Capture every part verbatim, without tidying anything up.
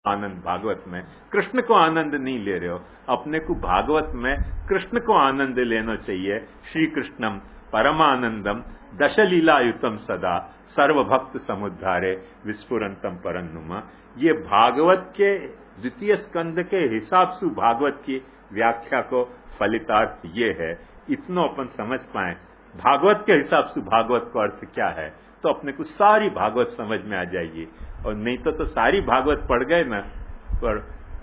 आनंद भागवत में कृष्ण को आनंद नहीं ले रहे हो, अपने को भागवत में कृष्ण को आनंद लेना चाहिए। श्री कृष्णम परमानंदम दशलीलायुतम सदा सर्वभक्त समुद्धारे विस्फुरंतम परन्नुमा। ये भागवत के द्वितीय स्कंद के हिसाब से भागवत की व्याख्या को फलितार्थ ये है। इतना अपन समझ पाए भागवत के हिसाब से भागवत का अर्थ क्या है तो अपने को सारी भागवत समझ में आ जाएगी। और नहीं तो तो सारी भागवत पढ़ गए ना, पर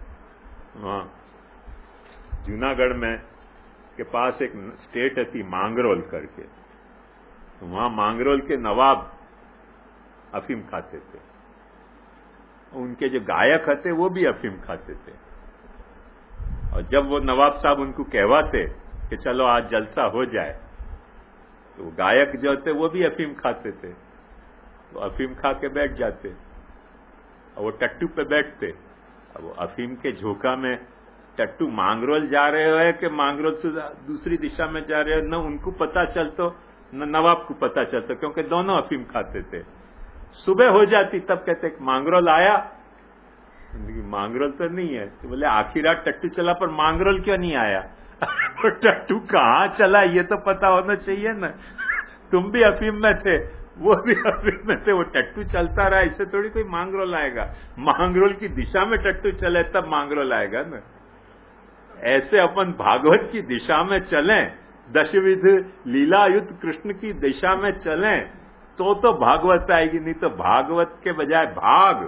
जूनागढ़ में के पास एक स्टेट थी मांगरोल करके, तो वहां मांगरोल के नवाब अफीम खाते थे, उनके जो गायक थे वो भी अफीम खाते थे। और जब वो नवाब साहब उनको कहवाते कि चलो आज जलसा हो जाए, तो गायक जो थे वो भी अफीम खाते थे, तो अफीम खा के बैठ जाते और वो टट्टू पे बैठते। अब वो अफीम के झोंका में टट्टू मांगरोल जा रहे हो कि मांगरोल से दूसरी दिशा में जा रहे हो, न उनको पता चलतो न नवाब को पता चलता, क्योंकि दोनों अफीम खाते थे। सुबह हो जाती तब कहते मांगरोल आया, मांगरोल तो नहीं है। तो बोले आखिर रात टट्टू चला पर मांगरोल क्यों नहीं आया? तो टट्टू कहाँ चला ये तो पता होना चाहिए ना। तुम भी अफीम में थे, वो भी अफीम में थे, वो टट्टू चलता रहा, इससे थोड़ी कोई मांगरोल आएगा। मांगरोल की दिशा में टट्टू चले तब मांगरोल आएगा ना। ऐसे अपन भागवत की दिशा में चलें, दशविध लीलायुक्त कृष्ण की दिशा में चलें तो तो भागवत आएगी, नहीं तो भागवत के बजाय भाग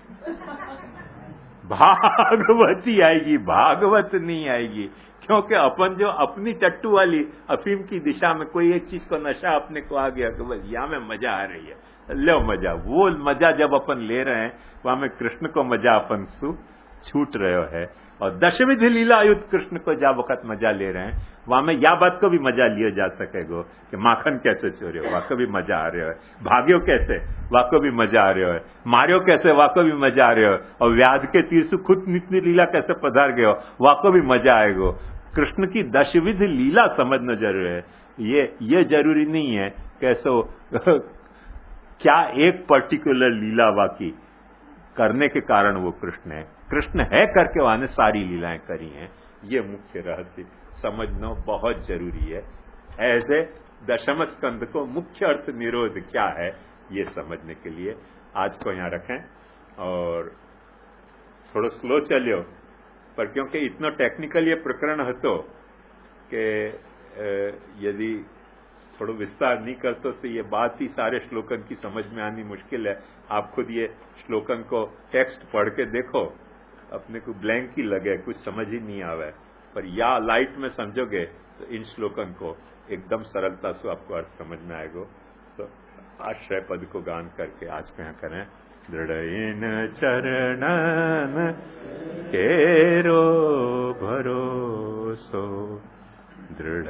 भागवती आएगी, भागवत नहीं आएगी। क्योंकि अपन जो अपनी टट्टू वाली अफीम की दिशा में कोई एक चीज को नशा अपने को आ गया तो बस यहां में मजा आ रही है, लो मजा। वो मजा जब अपन ले रहे हैं वहां में कृष्ण को मजा अपन सु छूट रहे है। और दशविध लीलायुक्त कृष्ण को जब वक्त मजा ले रहे हैं वहां में या बात को भी मजा लिया जा सकेगा कि माखन कैसे चोरे हो, वहां को भी मजा आ रहा है, भाग्यो कैसे वहां को भी मजा आ रहा है, मारियो कैसे वहां को भी मजा आ रहा है, और व्याध के तीर से खुद नित्य लीला कैसे पधार गए हो वहां को भी मजा आएगा। कृष्ण की दशविध लीला समझना जरूरी है। ये ये जरूरी नहीं है कैसो क्या एक पर्टिकुलर लीला वाकी करने के कारण वो कृष्ण है, कृष्ण है करके वहां ने सारी लीलाएं करी हैं। ये मुख्य रहस्य समझना बहुत जरूरी है। ऐसे दशम स्कंद को मुख्य अर्थ निरोध क्या है ये समझने के लिए आज को यहां रखें। और थोड़ा स्लो चलियो, पर क्योंकि इतना टेक्निकल ये प्रकरण हतो कि यदि थोड़ा विस्तार नहीं करते तो ये बात ही सारे श्लोकन की समझ में आनी मुश्किल है। आप खुद ये श्लोकन को टेक्स्ट पढ़ के देखो, अपने को ब्लैंक ही लगे, कुछ समझ ही नहीं आवे। पर या लाइट में समझोगे तो इन श्लोकन को एकदम सरलता से आपको अर्थ समझ में आएगा। तो आश्रय पद को गान करके आज को यहाँ करें। दृढ़ चरणन केरो भरोसो, दृढ़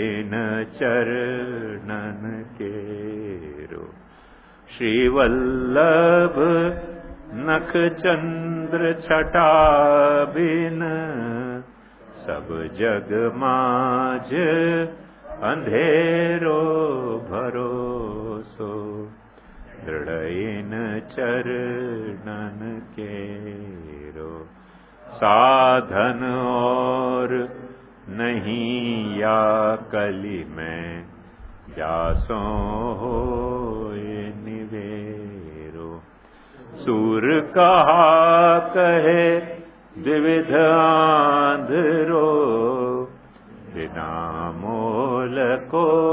चरणन केरो, श्रीवल्लभ नख चंद्र छटा बिन, सब जग माज अंधेरो भरोसो, दृढ़ चरणन केरो। साधन और नहीं या कली में, जासो होए निवेरो, सूर कहा कहे द्विविध आंधरो, बिना मोल को